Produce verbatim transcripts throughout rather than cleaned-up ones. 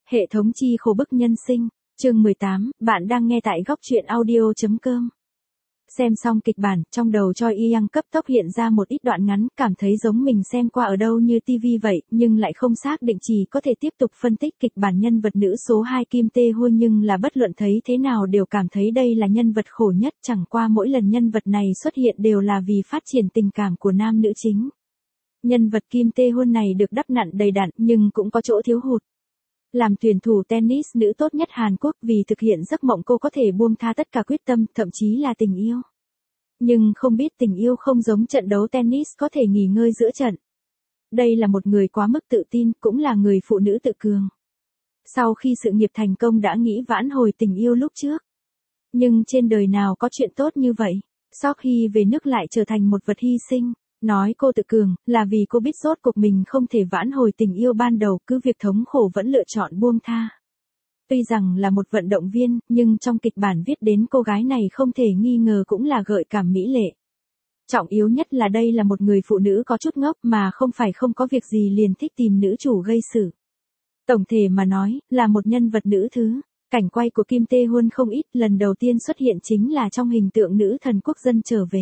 Hệ thống chi khổ bức nhân sinh, chương mười tám, bạn đang nghe tại góc truyện audio.com. Xem xong kịch bản, trong đầu Choi Yi-young cấp tốc hiện ra một ít đoạn ngắn, cảm thấy giống mình xem qua ở đâu như tivi vậy, nhưng lại không xác định chỉ có thể tiếp tục phân tích kịch bản nhân vật nữ số hai Kim Tae-hoon, nhưng là bất luận thấy thế nào đều cảm thấy đây là nhân vật khổ nhất, chẳng qua mỗi lần nhân vật này xuất hiện đều là vì phát triển tình cảm của nam nữ chính. Nhân vật Kim Tae-hoon này được đắp nặn đầy đặn, nhưng cũng có chỗ thiếu hụt. Làm tuyển thủ tennis nữ tốt nhất Hàn Quốc, vì thực hiện giấc mộng cô có thể buông tha tất cả quyết tâm, thậm chí là tình yêu. Nhưng không biết tình yêu không giống trận đấu tennis có thể nghỉ ngơi giữa trận. Đây là một người quá mức tự tin, cũng là người phụ nữ tự cường. Sau khi sự nghiệp thành công đã nghĩ vãn hồi tình yêu lúc trước. Nhưng trên đời nào có chuyện tốt như vậy, sau khi về nước lại trở thành một vật hy sinh. Nói cô tự cường, là vì cô biết rốt cuộc mình không thể vãn hồi tình yêu ban đầu, cứ việc thống khổ vẫn lựa chọn buông tha. Tuy rằng là một vận động viên, nhưng trong kịch bản viết đến cô gái này không thể nghi ngờ cũng là gợi cảm mỹ lệ. Trọng yếu nhất là đây là một người phụ nữ có chút ngốc, mà không phải không có việc gì liền thích tìm nữ chủ gây sự. Tổng thể mà nói, là một nhân vật nữ thứ. Cảnh quay của Kim Tae-hoon không ít, lần đầu tiên xuất hiện chính là trong hình tượng nữ thần quốc dân trở về.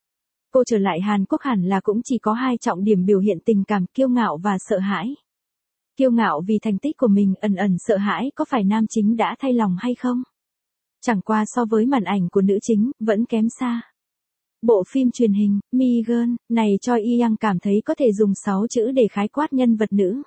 Cô trở lại Hàn Quốc hẳn là cũng chỉ có hai trọng điểm biểu hiện tình cảm, kiêu ngạo và sợ hãi. Kiêu ngạo vì thành tích của mình, ẩn ẩn sợ hãi có phải nam chính đã thay lòng hay không? Chẳng qua so với màn ảnh của nữ chính, vẫn kém xa. Bộ phim truyền hình, Megan, này Choi Yi-young cảm thấy có thể dùng sáu chữ để khái quát nhân vật nữ.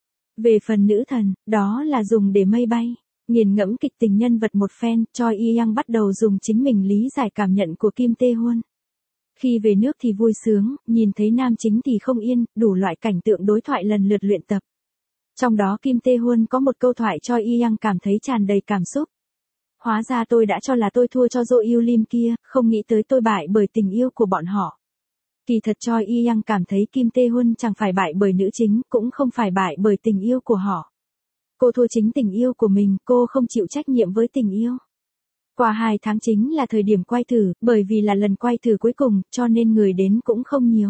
Về phần nữ thần, đó là dùng để mây bay. Nghiền ngẫm kịch tình nhân vật một phen, Choi Yi-young bắt đầu dùng chính mình lý giải cảm nhận của Kim Tae-hoon. Khi về nước thì vui sướng, nhìn thấy nam chính thì không yên, đủ loại cảnh tượng đối thoại lần lượt luyện tập. Trong đó Kim Tae-hoon có một câu thoại Choi Yi-young cảm thấy tràn đầy cảm xúc. Hóa ra tôi đã cho là tôi thua cho Jo Yêu Lim kia, không nghĩ tới tôi bại bởi tình yêu của bọn họ. Kỳ thật Choi Yi-young cảm thấy Kim Tae-hoon chẳng phải bại bởi nữ chính, cũng không phải bại bởi tình yêu của họ. Cô thua chính tình yêu của mình, cô không chịu trách nhiệm với tình yêu. Qua hai tháng chính là thời điểm quay thử, bởi vì là lần quay thử cuối cùng, cho nên người đến cũng không nhiều.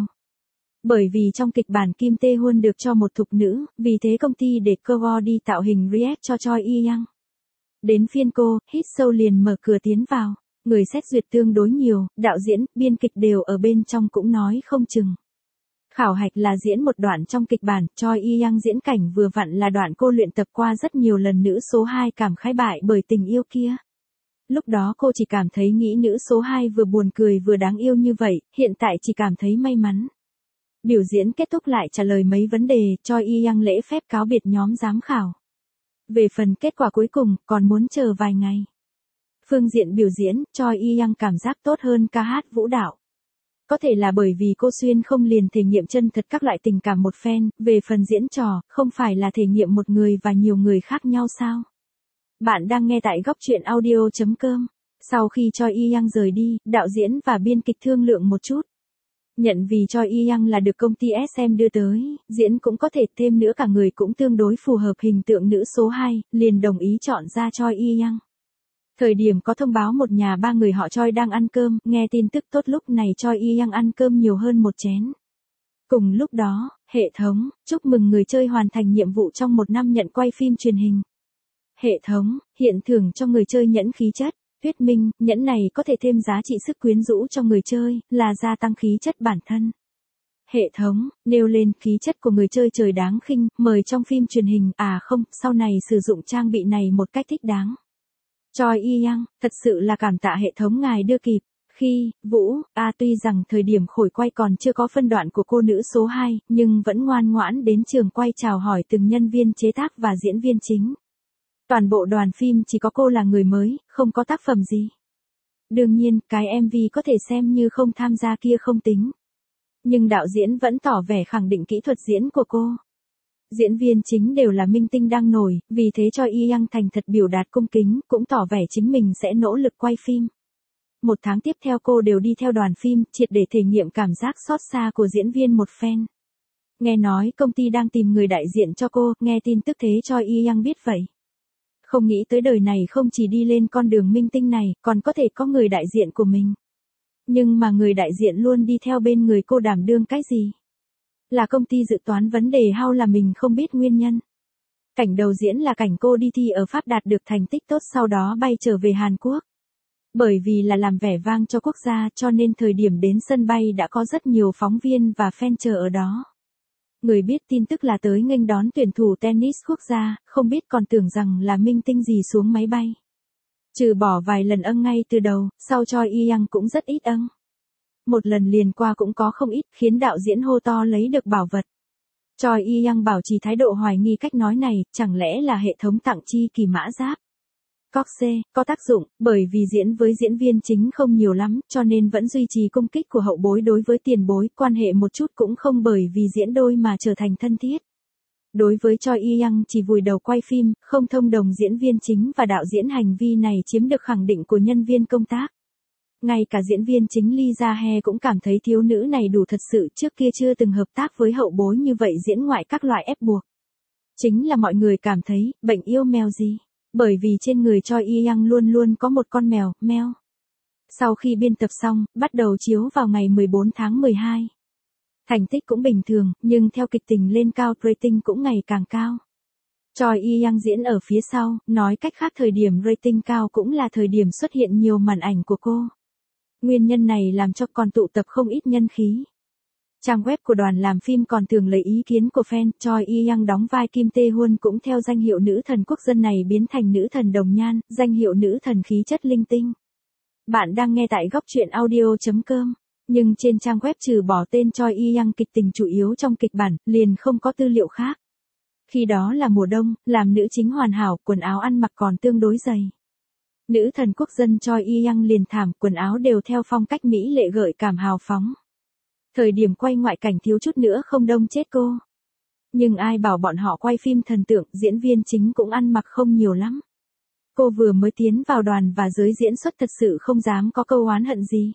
Bởi vì trong kịch bản Kim Tae-hoon được cho một thục nữ, vì thế công ty để cô đi tạo hình react cho Choi Yi-young. Đến phiên cô, hit show liền mở cửa tiến vào. Người xét duyệt tương đối nhiều, đạo diễn, biên kịch đều ở bên trong cũng nói không chừng. Khảo hạch là diễn một đoạn trong kịch bản, Choi Yi-young diễn cảnh vừa vặn là đoạn cô luyện tập qua rất nhiều lần nữ số hai cảm khái bại bởi tình yêu kia. Lúc đó cô chỉ cảm thấy nghĩ nữ số hai vừa buồn cười vừa đáng yêu như vậy, hiện tại chỉ cảm thấy may mắn. Biểu diễn kết thúc lại trả lời mấy vấn đề, Choi Yi-young lễ phép cáo biệt nhóm giám khảo. Về phần kết quả cuối cùng, còn muốn chờ vài ngày. Phương diện biểu diễn, Choi Yi-young cảm giác tốt hơn ca hát vũ đạo. Có thể là bởi vì cô xuyên không liền thể nghiệm chân thật các loại tình cảm một phen, về phần diễn trò, không phải là thể nghiệm một người và nhiều người khác nhau sao? Bạn đang nghe tại góc truyện audio.com. Sau khi Choi Yi-young rời đi, đạo diễn và biên kịch thương lượng một chút. Nhận vì Choi Yi-young là được công ty ét em đưa tới, diễn cũng có thể, thêm nữa cả người cũng tương đối phù hợp hình tượng nữ số hai, liền đồng ý chọn ra Choi Yi-young. Thời điểm có thông báo một nhà ba người họ Choi đang ăn cơm, nghe tin tức tốt lúc này Choi Yi-young ăn cơm nhiều hơn một chén. Cùng lúc đó, hệ thống, chúc mừng người chơi hoàn thành nhiệm vụ trong một năm nhận quay phim truyền hình. Hệ thống, hiện thưởng cho người chơi nhẫn khí chất. Thuyết minh, nhẫn này có thể thêm giá trị sức quyến rũ cho người chơi, là gia tăng khí chất bản thân. Hệ thống, nêu lên khí chất của người chơi trời đáng khinh, mời trong phim truyền hình, à không, sau này sử dụng trang bị này một cách thích đáng. Choi Yi-young, thật sự là cảm tạ hệ thống ngài đưa kịp. Khi, Vũ, A tuy rằng thời điểm khổi quay còn chưa có phân đoạn của cô nữ số hai, nhưng vẫn ngoan ngoãn đến trường quay chào hỏi từng nhân viên chế tác và diễn viên chính. Toàn bộ đoàn phim chỉ có cô là người mới, không có tác phẩm gì. Đương nhiên, cái em vê có thể xem như không tham gia kia không tính. Nhưng đạo diễn vẫn tỏ vẻ khẳng định kỹ thuật diễn của cô. Diễn viên chính đều là minh tinh đang nổi, vì thế Choi Yi-young thành thật biểu đạt cung kính, cũng tỏ vẻ chính mình sẽ nỗ lực quay phim. Một tháng tiếp theo cô đều đi theo đoàn phim, triệt để thể nghiệm cảm giác xót xa của diễn viên một phen. Nghe nói công ty đang tìm người đại diện cho cô, nghe tin tức thế Choi Yi-young biết vậy. Không nghĩ tới đời này không chỉ đi lên con đường minh tinh này, còn có thể có người đại diện của mình. Nhưng mà người đại diện luôn đi theo bên người cô đảm đương cái gì? Là công ty dự toán vấn đề hay là mình không biết nguyên nhân? Cảnh đầu diễn là cảnh cô đi thi ở Pháp đạt được thành tích tốt sau đó bay trở về Hàn Quốc. Bởi vì là làm vẻ vang cho quốc gia cho nên thời điểm đến sân bay đã có rất nhiều phóng viên và fan chờ ở đó. Người biết tin tức là tới nghênh đón tuyển thủ tennis quốc gia, không biết còn tưởng rằng là minh tinh gì xuống máy bay. Trừ bỏ vài lần âng ngay từ đầu, sau Choi Yi-young cũng rất ít âng. Một lần liền qua cũng có không ít, khiến đạo diễn hô to lấy được bảo vật. Choi Yi-young bảo trì thái độ hoài nghi cách nói này, chẳng lẽ là hệ thống tặng chi kỳ mã giáp. Coxe, có tác dụng, bởi vì diễn với diễn viên chính không nhiều lắm, cho nên vẫn duy trì công kích của hậu bối đối với tiền bối, quan hệ một chút cũng không bởi vì diễn đôi mà trở thành thân thiết. Đối với Choi Yi-young chỉ vùi đầu quay phim, không thông đồng diễn viên chính và đạo diễn hành vi này chiếm được khẳng định của nhân viên công tác. Ngay cả diễn viên chính Lee Ja-hae cũng cảm thấy thiếu nữ này đủ thật sự, trước kia chưa từng hợp tác với hậu bối như vậy diễn ngoại các loại ép buộc. Chính là mọi người cảm thấy, bệnh yêu mèo gì? Bởi vì trên người Choi Yi-young luôn luôn có một con mèo, mèo. Sau khi biên tập xong, bắt đầu chiếu vào ngày mười bốn tháng mười hai. Thành tích cũng bình thường, nhưng theo kịch tình lên cao, rating cũng ngày càng cao. Choi Yi-young diễn ở phía sau, nói cách khác thời điểm rating cao cũng là thời điểm xuất hiện nhiều màn ảnh của cô. Nguyên nhân này làm cho còn tụ tập không ít nhân khí. Trang web của đoàn làm phim còn thường lấy ý kiến của fan, Choi Yi-young đóng vai Kim Tae-hoon cũng theo danh hiệu nữ thần quốc dân này biến thành nữ thần đồng nhan, danh hiệu nữ thần khí chất linh tinh. Bạn đang nghe tại góc truyện audio chấm com, nhưng trên trang web trừ bỏ tên Choi Yi-young kịch tình chủ yếu trong kịch bản, liền không có tư liệu khác. Khi đó là mùa đông, làm nữ chính hoàn hảo, quần áo ăn mặc còn tương đối dày. Nữ thần quốc dân Choi Yi-young liền thảm, quần áo đều theo phong cách mỹ lệ gợi cảm hào phóng. Thời điểm quay ngoại cảnh thiếu chút nữa không đông chết cô. Nhưng ai bảo bọn họ quay phim thần tượng, diễn viên chính cũng ăn mặc không nhiều lắm. Cô vừa mới tiến vào đoàn và giới diễn xuất thật sự không dám có câu oán hận gì.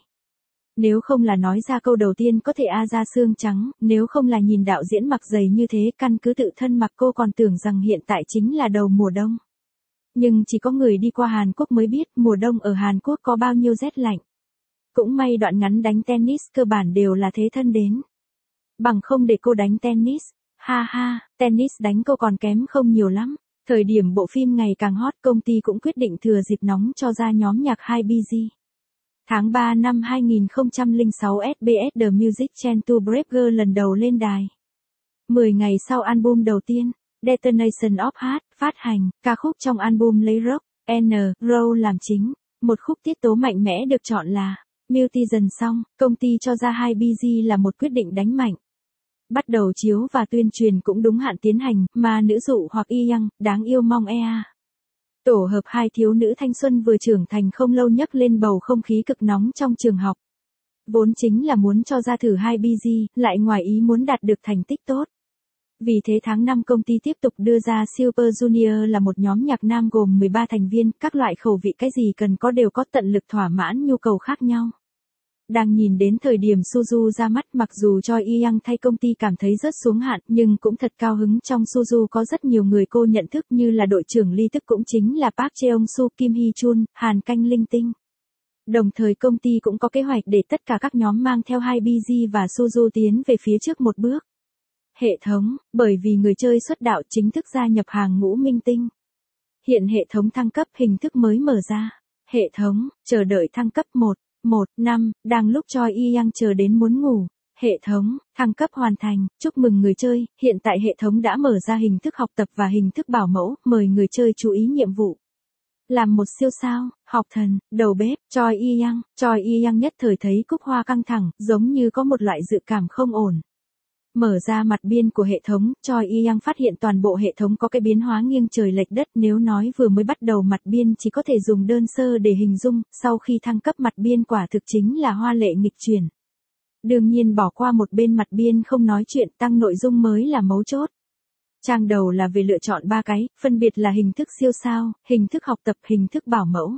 Nếu không là nói ra câu đầu tiên có thể a ra xương trắng, nếu không là nhìn đạo diễn mặc dày như thế, căn cứ tự thân mặc cô còn tưởng rằng hiện tại chính là đầu mùa đông. Nhưng chỉ có người đi qua Hàn Quốc mới biết mùa đông ở Hàn Quốc có bao nhiêu rét lạnh. Cũng may đoạn ngắn đánh tennis cơ bản đều là thế thân đến. Bằng không để cô đánh tennis, ha ha, tennis đánh cô còn kém không nhiều lắm. Thời điểm bộ phim ngày càng hot, công ty cũng quyết định thừa dịp nóng cho ra nhóm nhạc hai bê giê. Tháng ba năm hai nghìn không trăm lẻ sáu ét bê ét The Music Channel to Brave Girl lần đầu lên đài. mười ngày sau album đầu tiên, Detonation of Heart, phát hành, ca khúc trong album lấy rock, N, roll làm chính. Một khúc tiết tấu mạnh mẽ được chọn là Mutigen xong, công ty cho ra hai bê giê là một quyết định đánh mạnh. Bắt đầu chiếu và tuyên truyền cũng đúng hạn tiến hành, mà nữ dụ hoặc Yi-young, đáng yêu mong ea. Tổ hợp hai thiếu nữ thanh xuân vừa trưởng thành không lâu nhấc lên bầu không khí cực nóng trong trường học. Vốn chính là muốn cho ra thử hai bê giê, lại ngoài ý muốn đạt được thành tích tốt. Vì thế tháng năm công ty tiếp tục đưa ra Super Junior là một nhóm nhạc nam gồm mười ba thành viên, các loại khẩu vị cái gì cần có đều có, tận lực thỏa mãn nhu cầu khác nhau. Đang nhìn đến thời điểm Suzu ra mắt, mặc dù Choi Yi-young thay công ty cảm thấy rất xuống hạn, nhưng cũng thật cao hứng, trong Suzu có rất nhiều người cô nhận thức như là đội trưởng Lee, tức cũng chính là Park Cheong-soo, Kim Hee-chun, Hàn Canh linh tinh. Đồng thời công ty cũng có kế hoạch để tất cả các nhóm mang theo hai bê giê và Suzu tiến về phía trước một bước. Hệ thống, bởi vì người chơi xuất đạo chính thức gia nhập hàng ngũ minh tinh. Hiện hệ thống thăng cấp hình thức mới mở ra. Hệ thống, chờ đợi thăng cấp một, một, năm, đang lúc Choi Yi-young chờ đến muốn ngủ. Hệ thống, thăng cấp hoàn thành, chúc mừng người chơi, hiện tại hệ thống đã mở ra hình thức học tập và hình thức bảo mẫu, mời người chơi chú ý nhiệm vụ. Làm một siêu sao, học thần, đầu bếp, Choi Yi-young, Choi Yi-young nhất thời thấy cúc hoa căng thẳng, giống như có một loại dự cảm không ổn. Mở ra mặt biên của hệ thống, Choi Yi-young phát hiện toàn bộ hệ thống có cái biến hóa nghiêng trời lệch đất, nếu nói vừa mới bắt đầu mặt biên chỉ có thể dùng đơn sơ để hình dung, sau khi thăng cấp mặt biên quả thực chính là hoa lệ nghịch chuyển. Đương nhiên bỏ qua một bên mặt biên không nói chuyện, tăng nội dung mới là mấu chốt. Trang đầu là về lựa chọn ba cái, phân biệt là hình thức siêu sao, hình thức học tập, hình thức bảo mẫu.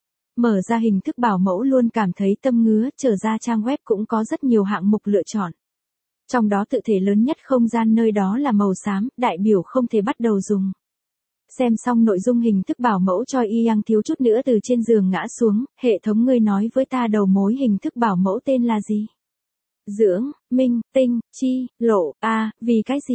Mở ra hình thức bảo mẫu luôn cảm thấy tâm ngứa, trở ra trang web cũng có rất nhiều hạng mục lựa chọn. Trong đó tự thể lớn nhất không gian nơi đó là màu xám, đại biểu không thể bắt đầu dùng. Xem xong nội dung hình thức bảo mẫu, Choi Yi-young thiếu chút nữa từ trên giường ngã xuống, hệ thống ngươi nói với ta đầu mối hình thức bảo mẫu tên là gì? Dưỡng, minh, tinh, chi, lộ, a, vì cái gì?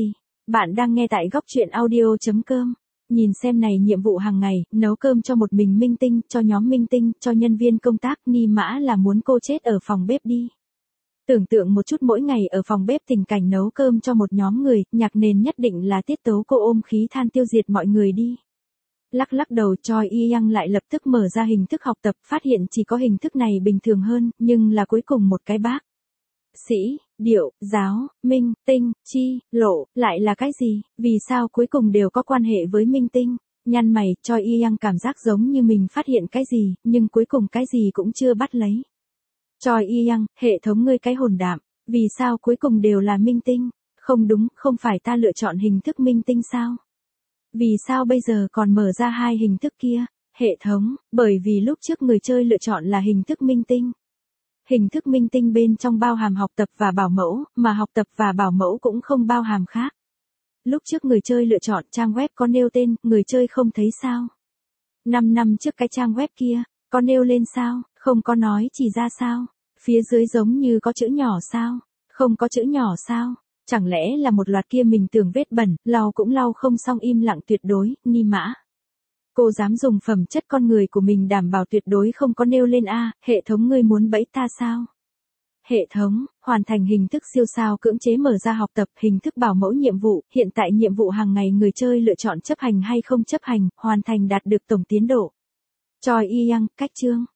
Bạn đang nghe tại góc truyện audio.com. Nhìn xem này, nhiệm vụ hàng ngày, nấu cơm cho một mình Minh Tinh, cho nhóm Minh Tinh, cho nhân viên công tác, ni mã là muốn cô chết ở phòng bếp đi. Tưởng tượng một chút mỗi ngày ở phòng bếp tình cảnh nấu cơm cho một nhóm người, nhạc nền nhất định là tiết tấu cô ôm khí than tiêu diệt mọi người đi. Lắc lắc đầu, Choi Yi-young lại lập tức mở ra hình thức học tập, phát hiện chỉ có hình thức này bình thường hơn, nhưng là cuối cùng một cái bác. Sĩ, điệu, giáo, minh, tinh, chi, lộ, lại là cái gì? Vì sao cuối cùng đều có quan hệ với minh tinh? Nhăn mày, Choi Yi-young cảm giác giống như mình phát hiện cái gì, nhưng cuối cùng cái gì cũng chưa bắt lấy. Choi Yi-young, hệ thống ngươi cái hồn đạm, vì sao cuối cùng đều là minh tinh? Không đúng, không phải ta lựa chọn hình thức minh tinh sao? Vì sao bây giờ còn mở ra hai hình thức kia? Hệ thống, bởi vì lúc trước người chơi lựa chọn là hình thức minh tinh. Hình thức minh tinh bên trong bao hàm học tập và bảo mẫu, mà học tập và bảo mẫu cũng không bao hàm khác. Lúc trước người chơi lựa chọn trang web có nêu tên, người chơi không thấy sao? năm năm trước cái trang web kia, có nêu lên sao? Không có nói chỉ ra sao? Phía dưới giống như có chữ nhỏ sao? Không có chữ nhỏ sao? Chẳng lẽ là một loạt kia mình tưởng vết bẩn, lau cũng lau không xong, im lặng tuyệt đối, ni mã. Cô dám dùng phẩm chất con người của mình đảm bảo tuyệt đối không có nêu lên a, hệ thống ngươi muốn bẫy ta sao? Hệ thống, hoàn thành hình thức siêu sao cưỡng chế mở ra học tập, hình thức bảo mẫu nhiệm vụ, hiện tại nhiệm vụ hàng ngày người chơi lựa chọn chấp hành hay không chấp hành, hoàn thành đạt được tổng tiến độ. Choi Yi-young, cách chương.